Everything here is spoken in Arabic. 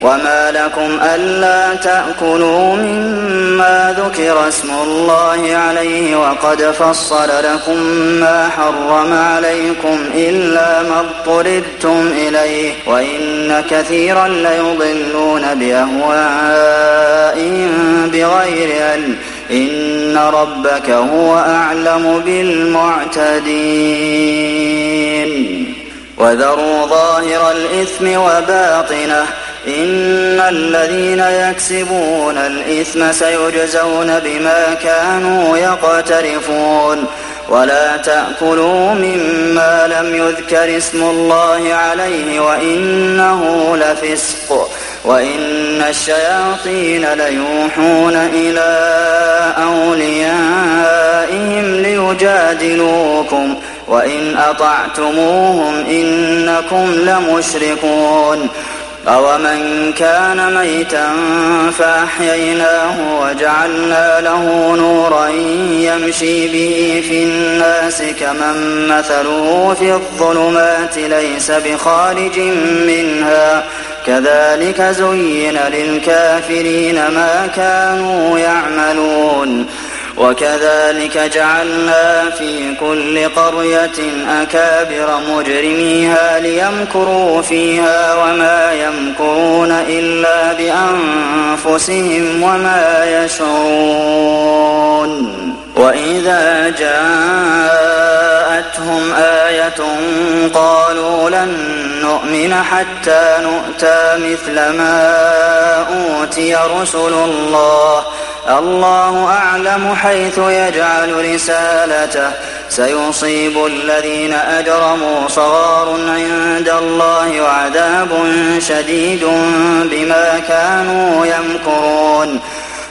وما لكم ألا تأكلوا مما ذكر اسم الله عليه وقد فصل لكم ما حرم عليكم إلا ما اضطررتم إليه وإن كثيرا ليضلون بأهوائهم بغير علم إن ربك هو أعلم بالمعتدين وذروا ظاهر الإثم وباطنه إن الذين يكسبون الإثم سيجزون بما كانوا يقترفون ولا تأكلوا مما لم يذكر اسم الله عليه وإنه لفسق وإن الشياطين ليوحون إلى أوليائهم ليجادلوكم وإن أطعتموهم إنكم لمشركون أومن كان ميتا فأحييناه وجعلنا له نورا يمشي به في الناس كمن مثله في الظلمات ليس بخارج منها كذلك زين للكافرين ما كانوا يعملون وكذلك جعلنا في كل قرية أكابر مجرميها ليمكروا فيها وما يمكرون إلا بأنفسهم وما يشعرون وإذا جاءتهم آية قالوا لن نؤمن حتى نؤتى مثل ما أوتي رسل الله الله أعلم حيث يجعل رسالته سيصيب الذين أجرموا صغار عند الله وعذاب شديد بما كانوا يمكرون